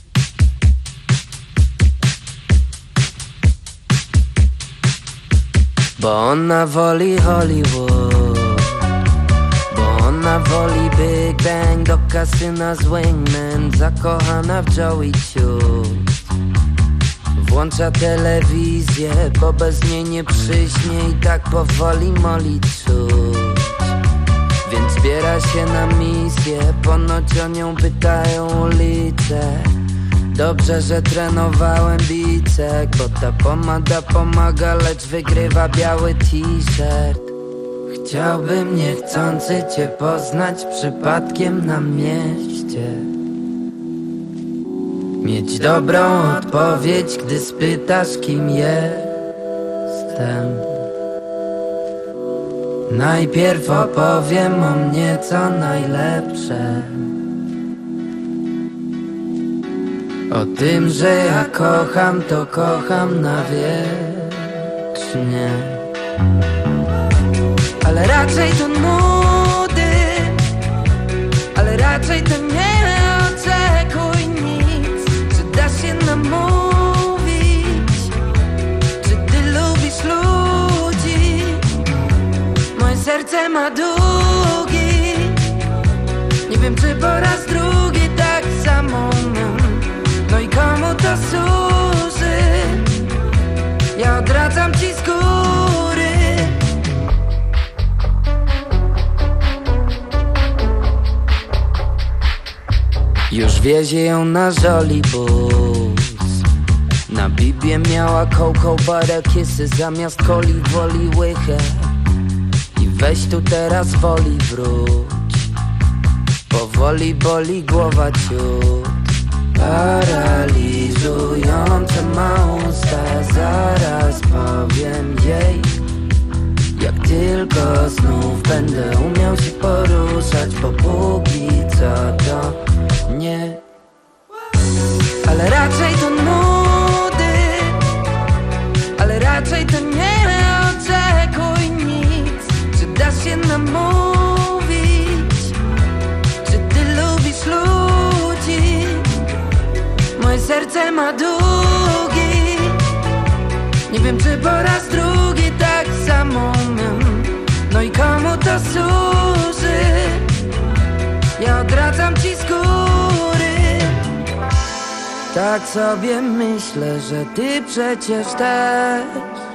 Bo ona woli Hollywood, bo ona woli Big Bang, do kasyna z Wingman, zakochana w Joey Ciut. Włącza telewizję, bo bez niej nie przyśnie i tak powoli Molly czuć. Więc zbiera się na misję, ponoć o nią pytają ulice. Dobrze, że trenowałem bicek, bo ta pomada pomaga, lecz wygrywa biały t-shirt. Chciałbym niechcący cię poznać przypadkiem na mieście. Mieć dobrą odpowiedź, gdy spytasz, kim jestem. Najpierw opowiem o mnie co najlepsze. O tym, że ja kocham, to kocham na wiecznie. Ale raczej to nudy, ale raczej to nie oczekuj nic. Czy dasz się namówić? Czy ty lubisz ludzi? Moje serce ma długi. Nie wiem, czy po raz drugi tak samo. No i komu to służy? Ja odradzam ci z góry. Już wiezie ją na żolibus. Na bibie miała cocoa butter kissy, zamiast coli woli łychę. I weź tu teraz woli wróć. Powoli boli głowa ciut. Paraliżujące ma usta, zaraz powiem jej. Jak tylko znów będę umiał się poruszać, bo póki co to nie. Ale raczej to nudy, ale raczej to nie oczekuj nic. Czy dasz się namówić? Czy ty lubisz ludzi? Moje serce ma długi. Nie wiem, czy po raz drugi tak samo umiem. No i komu to służy? Ja odradzam ci z góry. Tak sobie myślę, że ty przecież też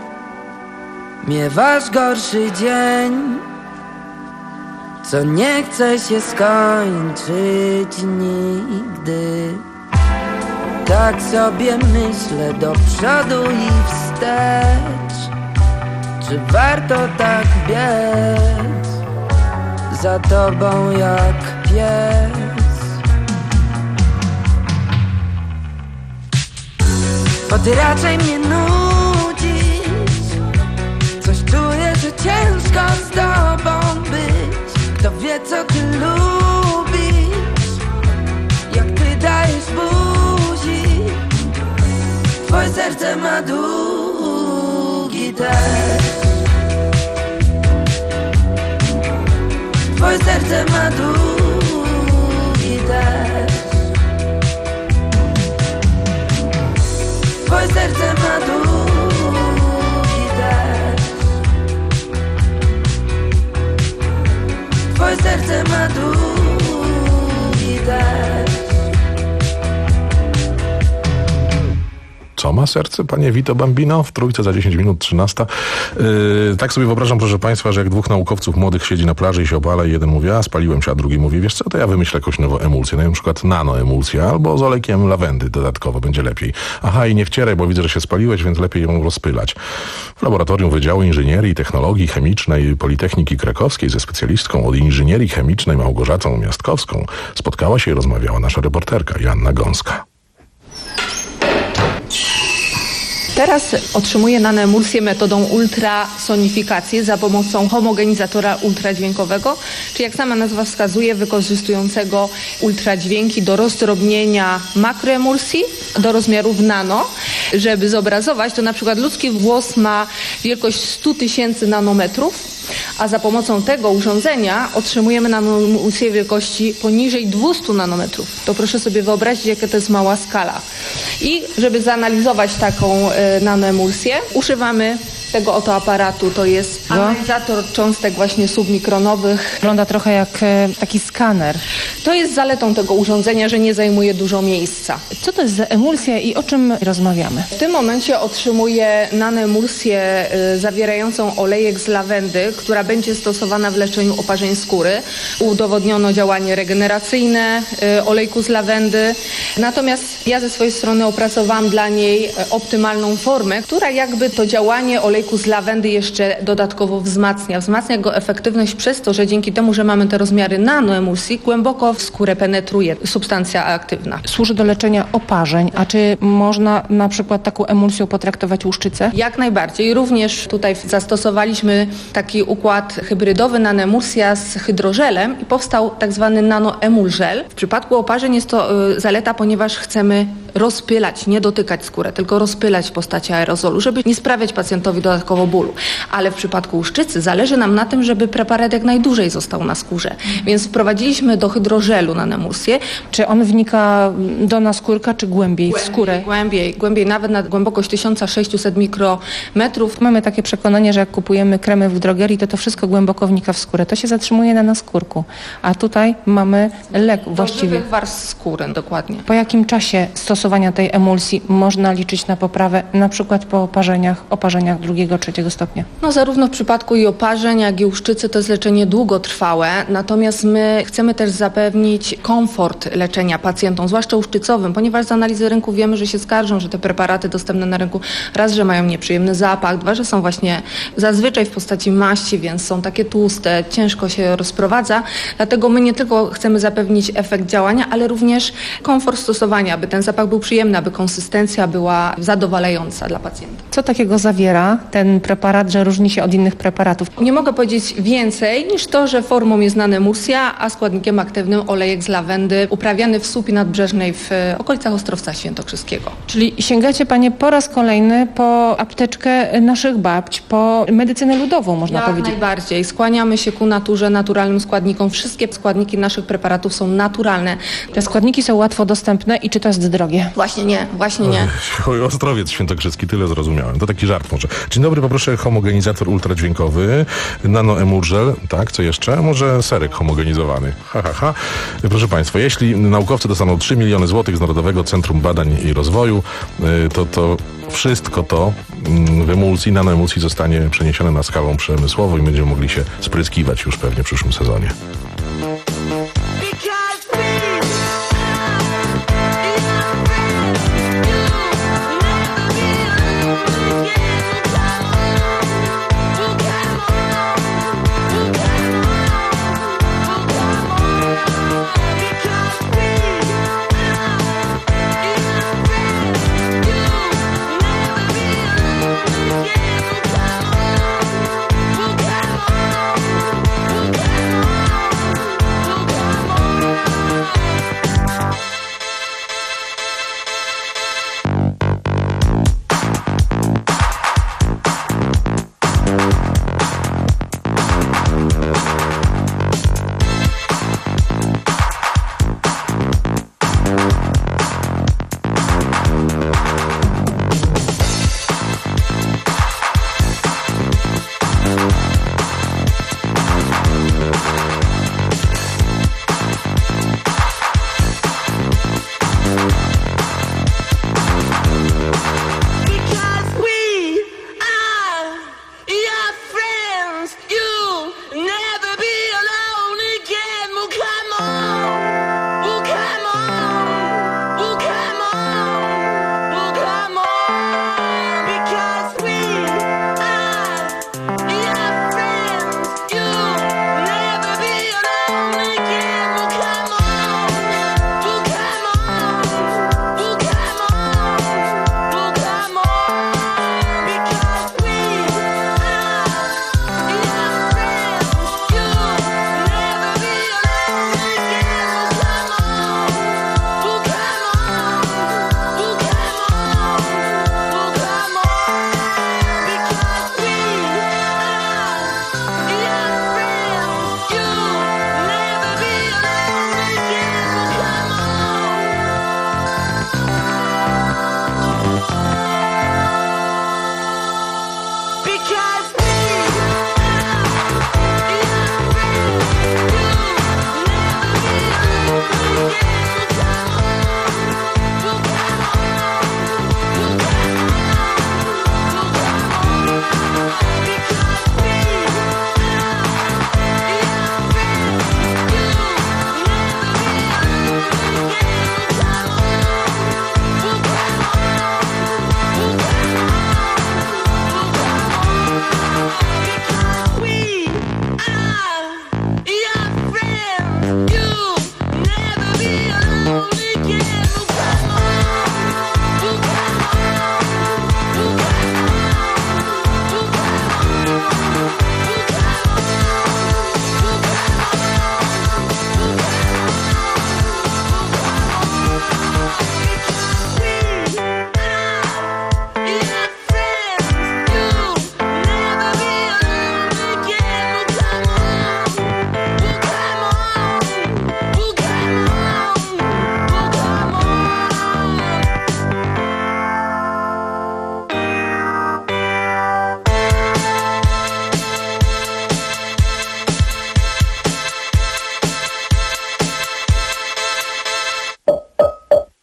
miewasz gorszy dzień, co nie chce się skończyć nigdy. Tak sobie myślę do przodu i wstecz. Czy warto tak biec za tobą jak pies? Bo ty raczej mnie nudzisz. Coś czuję, że ciężko z tobą być. Kto wie, co ty lubisz, jak ty dajesz buzi. Twoje serce ma długi też. Twoje serce ma długi też. Twoje serce Ma serce, panie Vito Bambino? W Trójce za dziesięć minut, trzynasta. Yy, tak sobie wyobrażam, proszę państwa, że jak dwóch naukowców młodych siedzi na plaży i się opala i jeden mówi, a spaliłem się, a drugi mówi, wiesz co, to ja wymyślę jakąś nową emulsję, no, na przykład nanoemulsję, albo z olejkiem lawendy dodatkowo, będzie lepiej. Aha, i nie wcieraj, bo widzę, że się spaliłeś, więc lepiej ją rozpylać. W laboratorium Wydziału Inżynierii i Technologii Chemicznej Politechniki Krakowskiej ze specjalistką od inżynierii chemicznej Małgorzatą Miastkowską spotkała się i rozmawiała nasza reporterka Joanna Gąska. Teraz otrzymuję nanoemulsję metodą ultrasonifikacji za pomocą homogenizatora ultradźwiękowego, czy jak sama nazwa wskazuje, wykorzystującego ultradźwięki do rozdrobnienia makroemulsji do rozmiarów nano. Żeby zobrazować, to na przykład ludzki włos ma wielkość sto tysięcy nanometrów, a za pomocą tego urządzenia otrzymujemy nanoemulsję wielkości poniżej dwieście nanometrów. To proszę sobie wyobrazić, jaka to jest mała skala. I żeby zanalizować taką y, nanoemulsję, używamy tego oto aparatu. To jest analizator cząstek właśnie submikronowych. Wygląda trochę jak e, taki skaner. To jest zaletą tego urządzenia, że nie zajmuje dużo miejsca. Co to jest za emulsja i o czym rozmawiamy? W tym momencie otrzymuję nanoemulsję y, zawierającą olejek z lawendy, która będzie stosowana w leczeniu oparzeń skóry. Udowodniono działanie regeneracyjne y, olejku z lawendy. Natomiast ja ze swojej strony opracowałam dla niej y, optymalną formę, która jakby to działanie olejku z lawendy jeszcze dodatkowo wzmacnia. Wzmacnia go efektywność przez to, że dzięki temu, że mamy te rozmiary nanoemulsji, głęboko w skórę penetruje substancja aktywna. Służy do leczenia oparzeń, a czy można na przykład taką emulsją potraktować łuszczycę? Jak najbardziej. Również tutaj zastosowaliśmy taki układ hybrydowy nanoemulsja z hydrożelem i powstał tak zwany nanoemulżel. W przypadku oparzeń jest to y, zaleta, ponieważ chcemy rozpylać, nie dotykać skórę, tylko rozpylać w postaci aerozolu, żeby nie sprawiać pacjentowi dodatkowo bólu. Ale w przypadku łuszczycy zależy nam na tym, żeby preparat jak najdłużej został na skórze. Więc wprowadziliśmy do hydrożelu nanoemulsję. Czy on wnika do naskórka, czy głębiej, głębiej w skórę? Głębiej, głębiej, nawet na głębokość tysiąc sześćset mikrometrów. Mamy takie przekonanie, że jak kupujemy kremy w drogerii, to to wszystko głęboko wnika w skórę. To się zatrzymuje na naskórku. A tutaj mamy lek właściwie. Do warstw skóry, dokładnie. Po jakim czasie stosowania tej emulsji można liczyć na poprawę, na przykład po oparzeniach, oparzeniach drugiego, trzeciego stopnia? No zarówno w przypadku i oparzeń, jak i łuszczycy to jest leczenie długotrwałe, natomiast my chcemy też zapewnić komfort leczenia pacjentom, zwłaszcza łuszczycowym, ponieważ z analizy rynku wiemy, że się skarżą, że te preparaty dostępne na rynku raz, że mają nieprzyjemny zapach, dwa, że są właśnie zazwyczaj w postaci maści, więc są takie tłuste, ciężko się rozprowadza, dlatego my nie tylko chcemy zapewnić efekt działania, ale również komfort stosowania, aby ten zapach był przyjemny, aby konsystencja była zadowalająca dla pacjenta. Co takiego zawiera ten preparat, że różni się od innych preparatów? Nie mogę powiedzieć więcej niż to, że formą jest nanoemulsja, a składnikiem aktywnym olejek z lawendy uprawiany w Słupii Nadbrzeżnej w okolicach Ostrowca Świętokrzyskiego. Czyli sięgacie panie po raz kolejny po apteczkę naszych babć, po medycynę ludową, można Jak powiedzieć. najbardziej. Skłaniamy się ku naturze, naturalnym składnikom. Wszystkie składniki naszych preparatów są naturalne. Te składniki są łatwo dostępne i czy to jest drogie? Właśnie nie, właśnie nie. Oj, Ostrowiec Świętokrzyski, tyle zrozumiałem. To taki żart może. Dzień dobry, poproszę homogenizator ultradźwiękowy, nanoemulżel, tak, co jeszcze? Może serek homogenizowany. Ha, ha, ha. Proszę państwa, jeśli naukowcy dostaną trzy miliony złotych z Narodowego Centrum Badań i Rozwoju, to to wszystko to w emulsji, nanoemulsji zostanie przeniesione na skalę przemysłową i będziemy mogli się spryskiwać już pewnie w przyszłym sezonie.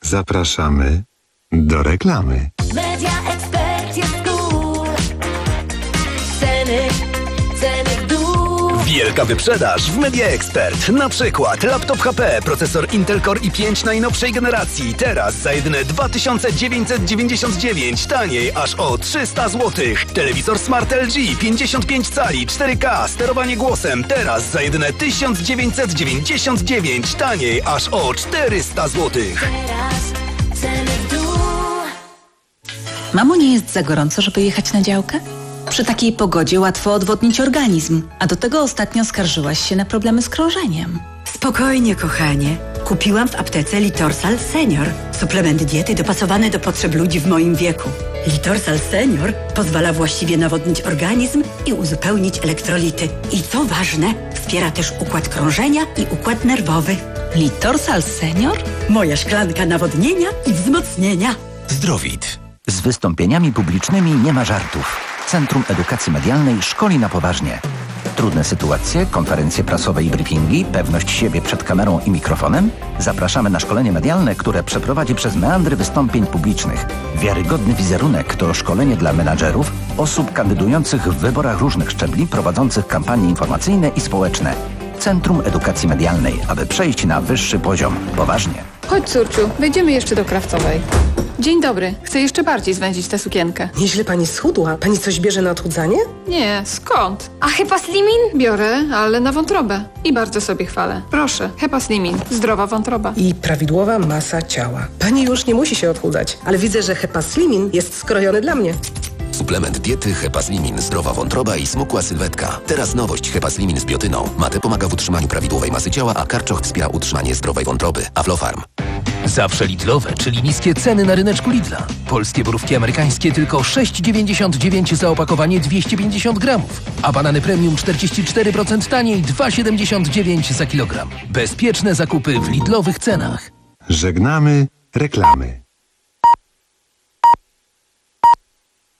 Zapraszamy do reklamy. Media Expert jest cool. Ceny, ceny w dół. Wielka wyprzedaż w Media Expert. Na przykład laptop H P, procesor Intel Core i pięć najnowszej generacji. Teraz za jedyne dwa tysiące dziewięćset dziewięćdziesiąt dziewięć, taniej aż o trzysta złotych. Telewizor Smart L G pięćdziesiąt pięć cali, cztery K, sterowanie głosem. Teraz za jedyne tysiąc dziewięćset dziewięćdziesiąt dziewięć, taniej aż o czterysta złotych. Teraz ceny w dół. Mamo, nie jest za gorąco, żeby jechać na działkę? Przy takiej pogodzie łatwo odwodnić organizm, a do tego ostatnio skarżyłaś się na problemy z krążeniem. Spokojnie, kochanie. Kupiłam w aptece Litorsal Senior. Suplement diety dopasowany do potrzeb ludzi w moim wieku. Litorsal Senior pozwala właściwie nawodnić organizm i uzupełnić elektrolity. I co ważne, wspiera też układ krążenia i układ nerwowy. Litorsal Senior? Moja szklanka nawodnienia i wzmocnienia. Zdrowit. Z wystąpieniami publicznymi nie ma żartów. Centrum Edukacji Medialnej szkoli na poważnie. Trudne sytuacje, konferencje prasowe i briefingi, pewność siebie przed kamerą i mikrofonem? Zapraszamy na szkolenie medialne, które przeprowadzi przez meandry wystąpień publicznych. Wiarygodny wizerunek to szkolenie dla menadżerów, osób kandydujących w wyborach różnych szczebli, prowadzących kampanie informacyjne i społeczne. Centrum Edukacji Medialnej, aby przejść na wyższy poziom. Poważnie. Chodź, córciu, wejdziemy jeszcze do Krawcowej. Dzień dobry. Chcę jeszcze bardziej zwęzić tę sukienkę. Nieźle pani schudła. Pani coś bierze na odchudzanie? Nie, skąd? A Hepaslimin? Biorę, ale na wątrobę. I bardzo sobie chwalę. Proszę, Hepaslimin. Zdrowa wątroba. I prawidłowa masa ciała. Pani już nie musi się odchudzać, ale widzę, że Hepaslimin jest skrojony dla mnie. Suplement diety Hepaslimin, zdrowa wątroba i smukła sylwetka. Teraz nowość Hepaslimin z biotyną. Mate pomaga w utrzymaniu prawidłowej masy ciała, a karczoch wspiera utrzymanie zdrowej wątroby. Aflofarm. Zawsze Lidlowe, czyli niskie ceny na ryneczku Lidla. Polskie borówki amerykańskie tylko sześć dziewięćdziesiąt dziewięć za opakowanie dwieście pięćdziesiąt gramów, a banany premium czterdzieści cztery procent taniej dwa siedemdziesiąt dziewięć za kilogram. Bezpieczne zakupy w Lidlowych cenach. Żegnamy reklamy.